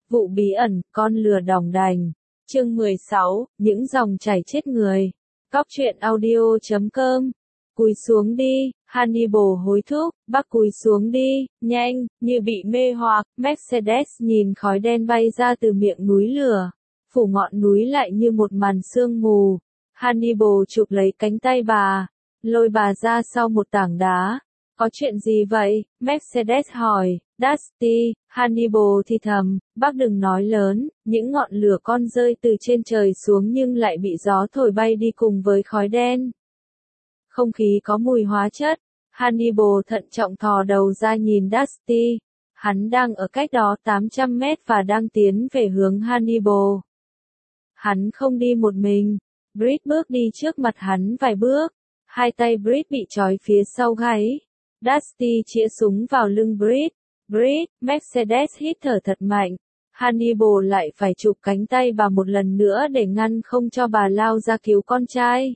Vụ bí ẩn, con lừa đòng đành. Chương 16, những dòng chảy chết người. Cóc truyện audio.com. Cúi xuống đi, Hannibal hối thúc, bác cúi xuống đi, nhanh, như bị mê hoặc, Mercedes nhìn khói đen bay ra từ miệng núi lửa, phủ ngọn núi lại như một màn sương mù. Hannibal chụp lấy cánh tay bà, lôi bà ra sau một tảng đá. Có chuyện gì vậy? Mercedes hỏi. Dusty, Hannibal thì thầm, bác đừng nói lớn, những ngọn lửa con rơi từ trên trời xuống nhưng lại bị gió thổi bay đi cùng với khói đen. Không khí có mùi hóa chất. Hannibal thận trọng thò đầu ra nhìn Dusty. Hắn đang ở cách đó 800 mét và đang tiến về hướng Hannibal. Hắn không đi một mình. Britt bước đi trước mặt hắn vài bước. Hai tay Britt bị trói phía sau gáy. Dusty chĩa súng vào lưng Britt. Britt, Mercedes hít thở thật mạnh. Hannibal lại phải chụp cánh tay bà một lần nữa để ngăn không cho bà lao ra cứu con trai.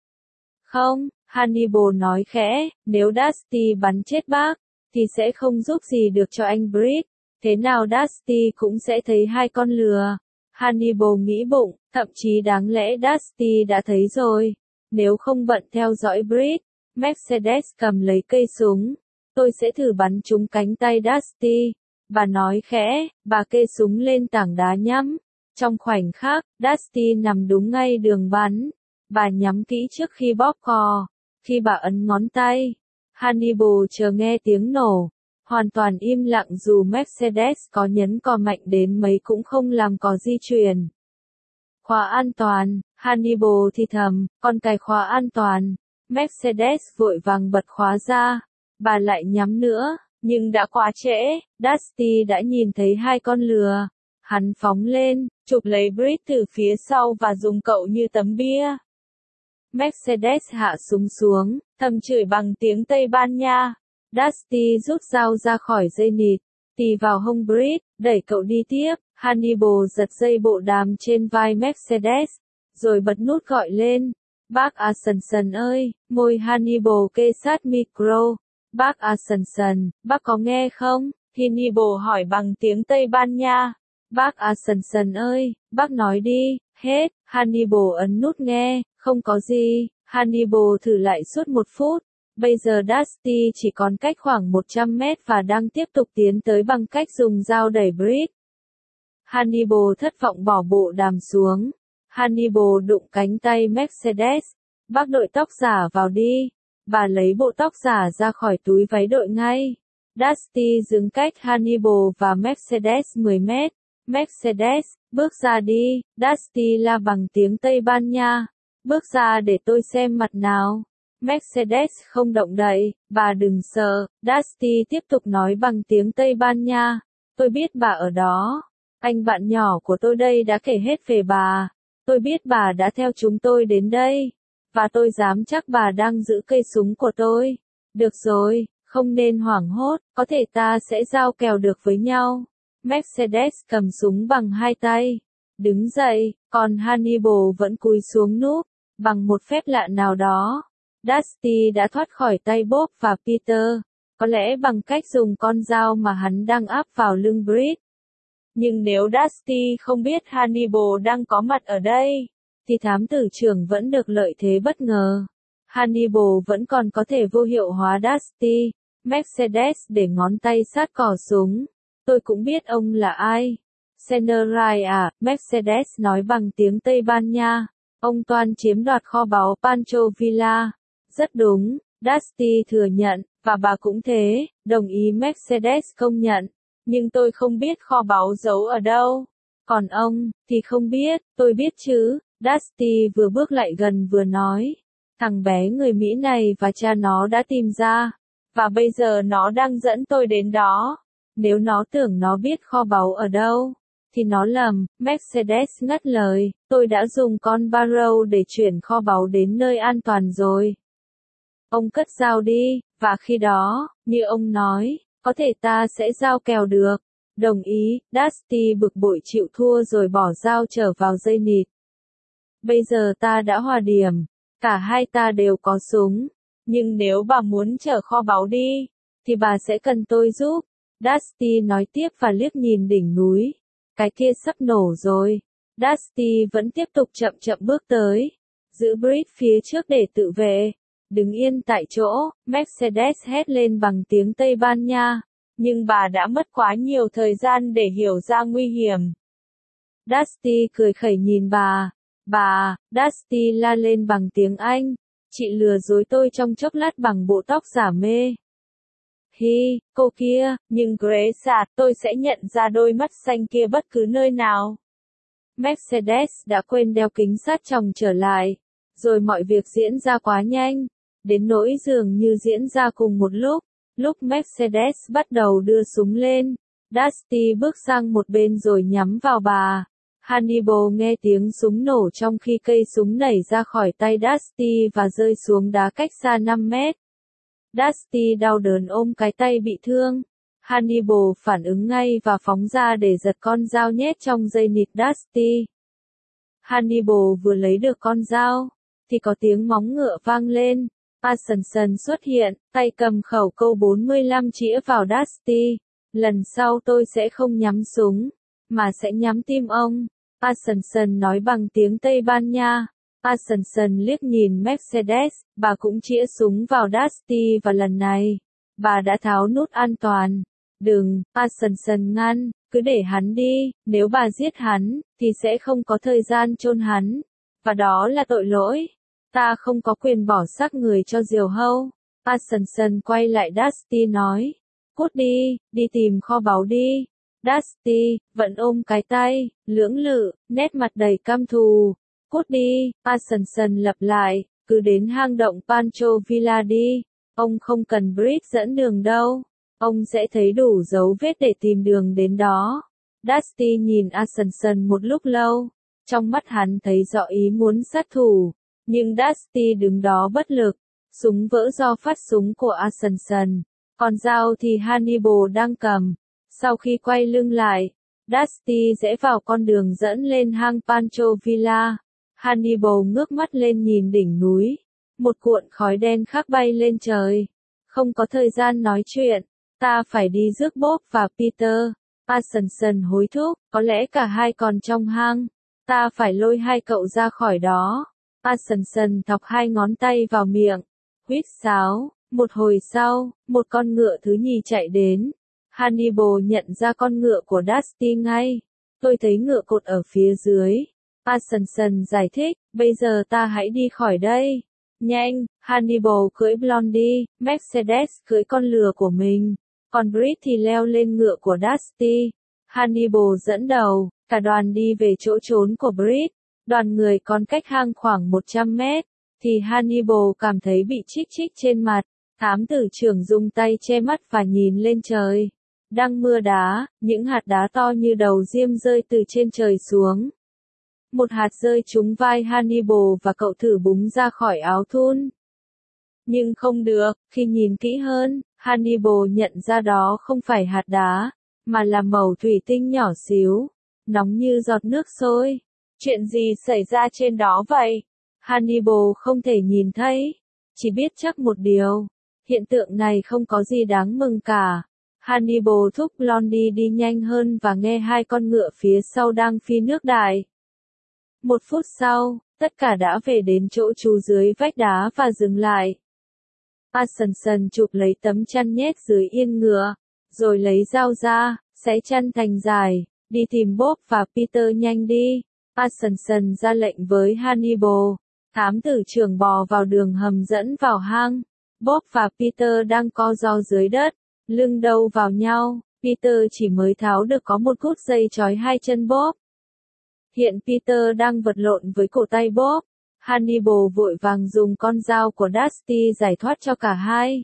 Không, Hannibal nói khẽ, nếu Dusty bắn chết bác, thì sẽ không giúp gì được cho anh Britt. Thế nào Dusty cũng sẽ thấy hai con lừa. Hannibal nghĩ bụng, thậm chí đáng lẽ Dusty đã thấy rồi. Nếu không bận theo dõi Britt, Mercedes cầm lấy cây súng. Tôi sẽ thử bắn trúng cánh tay Dusty. Bà nói khẽ, bà kê súng lên tảng đá nhắm. Trong khoảnh khắc, Dusty nằm đúng ngay đường bắn. Bà nhắm kỹ trước khi bóp cò. Khi bà ấn ngón tay, Hannibal chờ nghe tiếng nổ. Hoàn toàn im lặng dù Mercedes có nhấn cò mạnh đến mấy cũng không làm cò di chuyển. Khóa an toàn, Hannibal thì thầm, con cài khóa an toàn. Mercedes vội vàng bật khóa ra. Bà lại nhắm nữa, nhưng đã quá trễ, Dusty đã nhìn thấy hai con lừa. Hắn phóng lên, chụp lấy Britt từ phía sau và dùng cậu như tấm bia. Mercedes hạ súng xuống, thầm chửi bằng tiếng Tây Ban Nha. Dusty rút dao ra khỏi dây nịt, tì vào hông Britt, đẩy cậu đi tiếp. Hannibal giật dây bộ đàm trên vai Mercedes, rồi bật nút gọi lên. Bác Ascension ơi, môi Hannibal kê sát micro. Bác Ascension, bác có nghe không? Hannibal hỏi bằng tiếng Tây Ban Nha. Bác Ascension ơi, bác nói đi, hết. Hannibal ấn nút nghe, không có gì. Hannibal thử lại suốt 1 phút. Bây giờ Dusty chỉ còn cách khoảng 100 mét và đang tiếp tục tiến tới bằng cách dùng dao đẩy Britt. Hannibal thất vọng bỏ bộ đàm xuống. Hannibal đụng cánh tay Mercedes. Bác đội tóc giả vào đi. Bà lấy bộ tóc giả ra khỏi túi váy đội ngay. Dusty dừng cách Hannibal và Mercedes 10 mét. Mercedes, bước ra đi. Dusty la bằng tiếng Tây Ban Nha. Bước ra để tôi xem mặt nào. Mercedes không động đậy. Bà đừng sợ. Dusty tiếp tục nói bằng tiếng Tây Ban Nha. Tôi biết bà ở đó. Anh bạn nhỏ của tôi đây đã kể hết về bà. Tôi biết bà đã theo chúng tôi đến đây. Và tôi dám chắc bà đang giữ cây súng của tôi. Được rồi, không nên hoảng hốt, có thể ta sẽ giao kèo được với nhau. Mercedes cầm súng bằng hai tay. Đứng dậy, còn Hannibal vẫn cúi xuống núp. Bằng một phép lạ nào đó, Dusty đã thoát khỏi tay Bob và Peter. Có lẽ bằng cách dùng con dao mà hắn đang áp vào lưng Britt. Nhưng nếu Dusty không biết Hannibal đang có mặt ở đây, thì thám tử trưởng vẫn được lợi thế bất ngờ. Hannibal vẫn còn có thể vô hiệu hóa Dusty. Mercedes để ngón tay sát cò súng. Tôi cũng biết ông là ai. Senerai à, Mercedes nói bằng tiếng Tây Ban Nha. Ông toan chiếm đoạt kho báu Pancho Villa. Rất đúng, Dusty thừa nhận, và bà cũng thế, đồng ý Mercedes công nhận. Nhưng tôi không biết kho báu giấu ở đâu. Còn ông, thì không biết, tôi biết chứ. Dusty vừa bước lại gần vừa nói. Thằng bé người Mỹ này và cha nó đã tìm ra. Và bây giờ nó đang dẫn tôi đến đó. Nếu nó tưởng nó biết kho báu ở đâu, thì nó lầm. Mercedes ngắt lời. Tôi đã dùng con Barrow để chuyển kho báu đến nơi an toàn rồi. Ông cất dao đi, và khi đó, như ông nói, có thể ta sẽ giao kèo được. Đồng ý, Dusty bực bội chịu thua rồi bỏ dao trở vào dây nịt. Bây giờ ta đã hòa điểm. Cả hai ta đều có súng. Nhưng nếu bà muốn chở kho báu đi, thì bà sẽ cần tôi giúp. Dusty nói tiếp và liếc nhìn đỉnh núi. cái kia sắp nổ rồi. Dusty vẫn tiếp tục chậm chậm bước tới, giữ Brit phía trước để tự vệ. Đứng yên tại chỗ, Mercedes hét lên bằng tiếng Tây Ban Nha, nhưng bà đã mất quá nhiều thời gian để hiểu ra nguy hiểm. Dusty cười khẩy nhìn bà. Dusty la lên bằng tiếng Anh, chị lừa dối tôi trong chốc lát bằng bộ tóc giả mê. Hi, cô kia, nhưng Grace tôi sẽ nhận ra đôi mắt xanh kia bất cứ nơi nào. Mercedes đã quên đeo kính sát tròng trở lại, rồi mọi việc diễn ra quá nhanh, đến nỗi dường như diễn ra cùng một lúc. Lúc Mercedes bắt đầu đưa súng lên, Dusty bước sang một bên rồi nhắm vào bà. Hannibal nghe tiếng súng nổ trong khi cây súng nảy ra khỏi tay Dusty và rơi xuống đá cách xa 5 mét. Dusty đau đớn ôm cái tay bị thương. Hannibal phản ứng ngay và phóng ra để giật con dao nhét trong dây nịt Dusty. Hannibal vừa lấy được con dao, thì có tiếng móng ngựa vang lên. Ascension xuất hiện, tay cầm khẩu câu 45 chĩa vào Dusty. Lần sau tôi sẽ không nhắm súng, mà sẽ nhắm tim ông. Ascension nói bằng tiếng Tây Ban Nha. Ascension liếc nhìn Mercedes, bà cũng chĩa súng vào Dusty và lần này, bà đã tháo nút an toàn. Đừng, Ascension ngăn, cứ để hắn đi, nếu bà giết hắn, thì sẽ không có thời gian chôn hắn. Và đó là tội lỗi. Ta không có quyền bỏ xác người cho diều hâu. Ascension quay lại Dusty nói. Cút đi, đi tìm kho báu đi. Dusty, vẫn ôm cái tay, lưỡng lự, nét mặt đầy căm thù. Cút đi, Ascension lặp lại, cứ đến hang động Pancho Villa đi. Ông không cần Brit dẫn đường đâu. Ông sẽ thấy đủ dấu vết để tìm đường đến đó. Dusty nhìn Ascension một lúc lâu. Trong mắt hắn thấy rõ ý muốn sát thủ. Nhưng Dusty đứng đó bất lực. Súng vỡ do phát súng của Ascension. Còn dao thì Hannibal đang cầm. Sau khi quay lưng lại, Dusty rẽ vào con đường dẫn lên hang Pancho Villa. Hannibal ngước mắt lên nhìn đỉnh núi. Một cuộn khói đen khác bay lên trời. Không có thời gian nói chuyện. Ta phải đi rước Bob và Peter. Ascension hối thúc, có lẽ cả hai còn trong hang. Ta phải lôi hai cậu ra khỏi đó. Ascension thọc hai ngón tay vào miệng. Huýt sáo. Một hồi sau, một con ngựa thứ nhì chạy đến. Hannibal nhận ra con ngựa của Dusty ngay. Tôi thấy ngựa cột ở phía dưới. Ascension giải thích, bây giờ ta hãy đi khỏi đây. Nhanh, Hannibal cưỡi Blondie, Mercedes cưỡi con lừa của mình. Còn Brit thì leo lên ngựa của Dusty. Hannibal dẫn đầu, cả đoàn đi về chỗ trốn của Brit. Đoàn người còn cách hang khoảng 100 mét. Thì Hannibal cảm thấy bị chích chích trên mặt. Thám tử trưởng dùng tay che mắt và nhìn lên trời. Đang mưa đá, những hạt đá to như đầu diêm rơi từ trên trời xuống. Một hạt rơi trúng vai Hannibal và cậu thử búng ra khỏi áo thun. Nhưng không được, khi nhìn kỹ hơn, Hannibal nhận ra đó không phải hạt đá, mà là mẩu thủy tinh nhỏ xíu, nóng như giọt nước sôi. Chuyện gì xảy ra trên đó vậy? Hannibal không thể nhìn thấy, chỉ biết chắc một điều. Hiện tượng này không có gì đáng mừng cả. Hannibal thúc Blondie đi nhanh hơn và nghe hai con ngựa phía sau đang phi nước đại. 1 phút sau, tất cả đã về đến chỗ trú dưới vách đá và dừng lại. Ascension chụp lấy tấm chăn nhét dưới yên ngựa, rồi lấy dao ra, xé chăn thành dài, đi tìm Bob và Peter nhanh đi. Ascension ra lệnh với Hannibal. Thám tử trưởng bò vào đường hầm dẫn vào hang. Bob và Peter đang co ro dưới đất, lưng đâu vào nhau. Peter chỉ mới tháo được có một cút dây trói hai chân Bob. Hiện Peter đang vật lộn với cổ tay Bob. Hannibal vội vàng dùng con dao của Dusty giải thoát cho cả hai.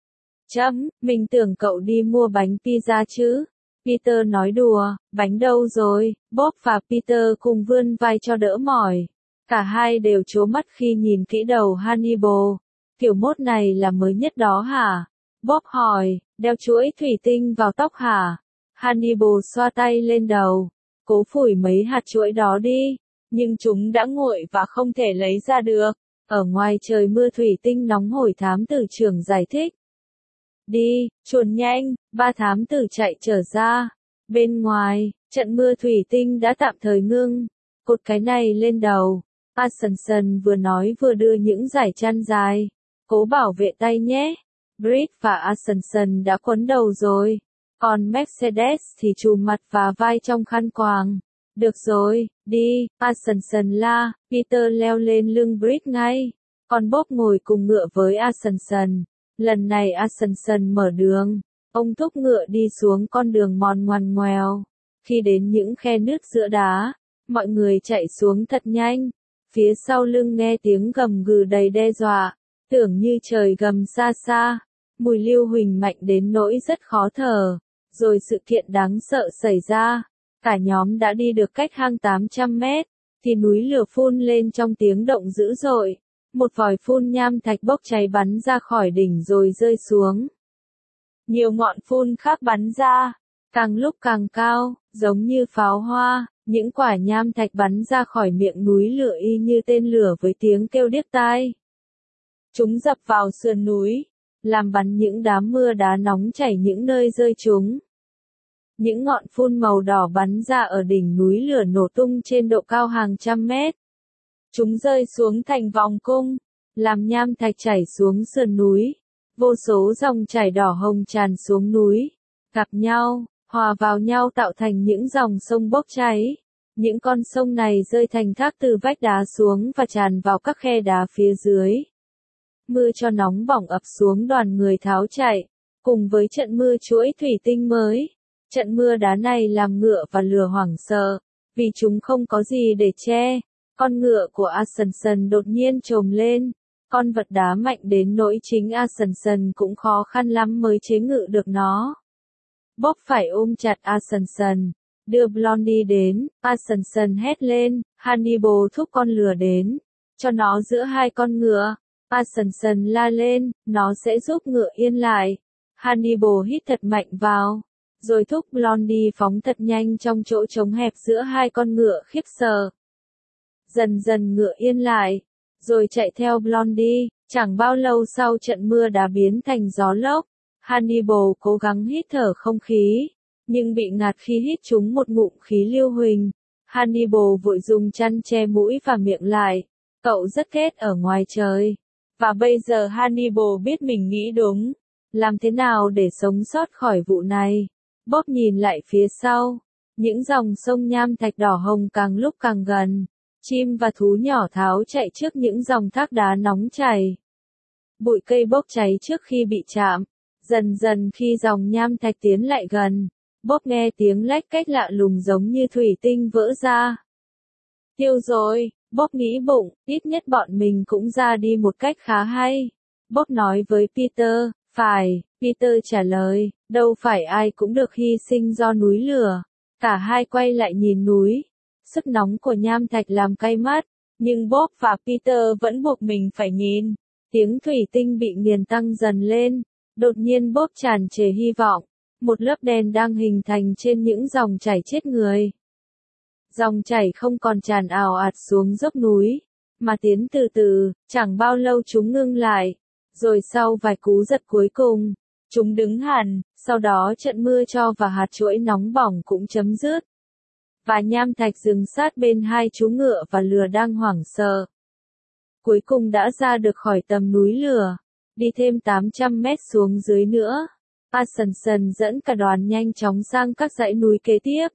Mình tưởng cậu đi mua bánh pizza chứ. Peter nói đùa, bánh đâu rồi? Bob và Peter cùng vươn vai cho đỡ mỏi. Cả hai đều trố mắt khi nhìn kỹ đầu Hannibal. Kiểu mốt này là mới nhất đó hả? Bob hỏi, đeo chuỗi thủy tinh vào tóc hả? Hannibal xoa tay lên đầu. Cố phủi mấy hạt chuỗi đó đi. Nhưng chúng đã nguội và không thể lấy ra được. Ở ngoài trời mưa thủy tinh nóng hổi, thám tử trưởng giải thích. Đi, chuồn nhanh, ba thám tử chạy trở ra. Bên ngoài, Trận mưa thủy tinh đã tạm thời ngưng. Cột cái này lên đầu. Ascension vừa nói vừa đưa những dải chăn dài. Cố bảo vệ tay nhé. Britt và Ascension đã quấn đầu rồi. Còn Mercedes thì trùm mặt và vai trong khăn quàng. Được rồi, đi, Ascension la. Peter leo lên lưng Britt ngay. Còn Bob ngồi cùng ngựa với Ascension. Lần này Ascension mở đường. Ông thúc ngựa đi xuống con đường mòn ngoằn ngoèo. Khi đến những khe nứt giữa đá, mọi người chạy xuống thật nhanh. Phía sau lưng nghe tiếng gầm gừ đầy đe dọa, tưởng như trời gầm xa xa. Mùi lưu huỳnh mạnh đến nỗi rất khó thở. Rồi sự kiện đáng sợ xảy ra. Cả nhóm đã đi được cách hang 800 mét, thì núi lửa phun lên trong tiếng động dữ dội. Một vòi phun nham thạch bốc cháy bắn ra khỏi đỉnh rồi rơi xuống. Nhiều ngọn phun khác bắn ra, càng lúc càng cao, giống như pháo hoa. Những quả nham thạch bắn ra khỏi miệng núi lửa y như tên lửa với tiếng kêu điếc tai. Chúng dập vào sườn núi, làm bắn những đám mưa đá nóng chảy những nơi rơi chúng. Những ngọn phun màu đỏ bắn ra ở đỉnh núi lửa nổ tung trên độ cao hàng trăm mét. Chúng rơi xuống thành vòng cung, làm nham thạch chảy xuống sườn núi. Vô số dòng chảy đỏ hồng tràn xuống núi, gặp nhau, hòa vào nhau tạo thành những dòng sông bốc cháy. Những con sông này rơi thành thác từ vách đá xuống và tràn vào các khe đá phía dưới. Mưa cho nóng bỏng ập xuống đoàn người tháo chạy, cùng với trận mưa chuỗi thủy tinh mới. Trận mưa đá này làm ngựa và lừa hoảng sợ, vì chúng không có gì để che. Con ngựa của Ascension đột nhiên trồm lên. Con vật đá mạnh đến nỗi chính Ascension cũng khó khăn lắm mới chế ngự được nó. Bob phải ôm chặt Ascension, đưa Blondie đến. Ascension hét lên, Hannibal thúc con lừa đến, cho nó giữa hai con ngựa. Ascension la lên, nó sẽ giúp ngựa yên lại. Hannibal hít thật mạnh vào, rồi thúc Blondie phóng thật nhanh trong chỗ trống hẹp giữa hai con ngựa khiếp sợ. Dần dần ngựa yên lại, rồi chạy theo Blondie. Chẳng bao lâu sau trận mưa đá biến thành gió lốc. Hannibal cố gắng hít thở không khí, nhưng bị ngạt khi hít trúng một ngụm khí lưu huỳnh. Hannibal vội dùng chăn che mũi và miệng lại. Cậu rất ghét ở ngoài trời. Và bây giờ Hannibal biết mình nghĩ đúng. Làm thế nào để sống sót khỏi vụ này? Bob nhìn lại phía sau. Những dòng sông nham thạch đỏ hồng càng lúc càng gần. Chim và thú nhỏ tháo chạy trước những dòng thác đá nóng chảy. Bụi cây bốc cháy trước khi bị chạm. Dần dần khi dòng nham thạch tiến lại gần, Bob nghe tiếng lách cách lạ lùng giống như thủy tinh vỡ ra. Tiêu rồi, Bob nghĩ bụng, ít nhất bọn mình cũng ra đi một cách khá hay. Bob nói với Peter, phải, Peter trả lời, đâu phải ai cũng được hy sinh do núi lửa. Cả hai quay lại nhìn núi. Sức nóng của nham thạch làm cay mắt, nhưng Bob và Peter vẫn buộc mình phải nhìn. Tiếng thủy tinh bị nghiền tăng dần lên. Đột nhiên Bob tràn trề hy vọng. Một lớp đen đang hình thành trên những dòng chảy chết người. Dòng chảy không còn tràn ào ạt xuống dốc núi, mà tiến từ từ. Chẳng bao lâu chúng ngưng lại. Rồi sau vài cú giật cuối cùng, chúng đứng hẳn. Sau đó trận mưa cho và hạt chuỗi nóng bỏng cũng chấm dứt. Và nham thạch dừng sát bên hai chú ngựa và lừa đang hoảng sợ. Cuối cùng đã ra được khỏi tầm núi lửa. Đi thêm 800 mét xuống dưới nữa. Ascension dẫn cả đoàn nhanh chóng sang các dãy núi kế tiếp.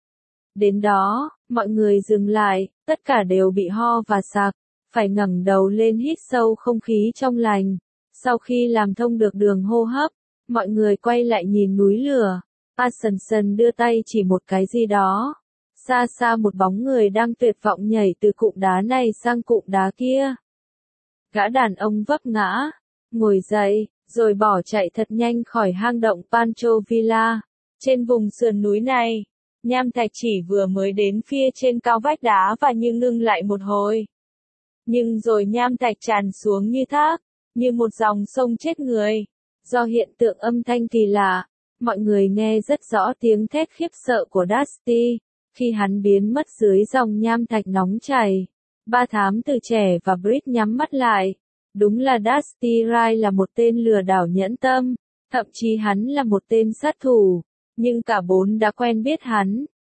Đến đó, mọi người dừng lại, tất cả đều bị ho và sặc, phải ngẩng đầu lên hít sâu không khí trong lành. Sau khi làm thông được đường hô hấp, mọi người quay lại nhìn núi lửa. Ascension đưa tay chỉ một cái gì đó. Xa xa một bóng người đang tuyệt vọng nhảy từ cụm đá này sang cụm đá kia. Gã đàn ông vấp ngã, ngồi dậy, rồi bỏ chạy thật nhanh khỏi hang động Pancho Villa. Trên vùng sườn núi này, nham thạch chỉ vừa mới đến phía trên cao vách đá và ngưng lại một hồi. Nhưng rồi nham thạch tràn xuống như thác, như một dòng sông chết người. Do hiện tượng âm thanh kỳ lạ, mọi người nghe rất rõ tiếng thét khiếp sợ của Dusty, khi hắn biến mất dưới dòng nham thạch nóng chảy. Ba thám tử trẻ và Britt nhắm mắt lại. Đúng là Dusty Wright là một tên lừa đảo nhẫn tâm, thậm chí hắn là một tên sát thủ, nhưng cả bốn đã quen biết hắn.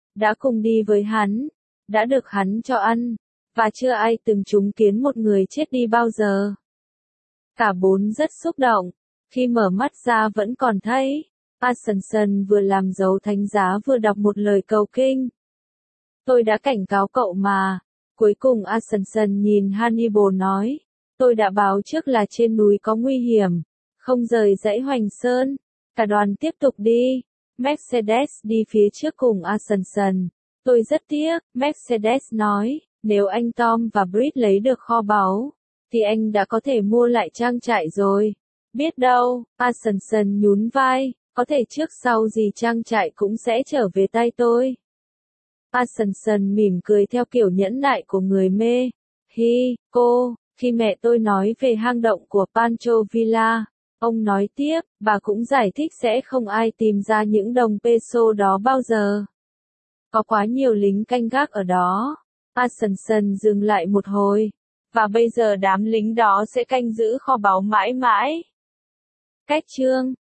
đã cùng đi với hắn, đã được hắn cho ăn, và chưa ai từng chứng kiến một người chết đi bao giờ. Cả bốn rất xúc động, khi mở mắt ra vẫn còn thấy, Ascension vừa làm dấu thánh giá vừa đọc một lời cầu kinh. Tôi đã cảnh cáo cậu mà. Cuối cùng Ascension nhìn Hannibal nói, tôi đã báo trước là trên núi có nguy hiểm, không rời dãy Hoành Sơn. Cả đoàn tiếp tục đi. Mercedes đi phía trước cùng Ascension. Tôi rất tiếc, Mercedes nói, nếu anh Tom và Britt lấy được kho báu, thì anh đã có thể mua lại trang trại rồi. Biết đâu, Ascension nhún vai, có thể trước sau gì trang trại cũng sẽ trở về tay tôi. Ascension mỉm cười theo kiểu nhẫn nại của người mê. Cô, khi mẹ tôi nói về hang động của Pancho Villa, ông nói tiếp, bà cũng giải thích sẽ không ai tìm ra những đồng peso đó bao giờ. Có quá nhiều lính canh gác ở đó. Ascension dừng lại một hồi. Và bây giờ đám lính đó sẽ canh giữ kho báu mãi mãi. Cách chương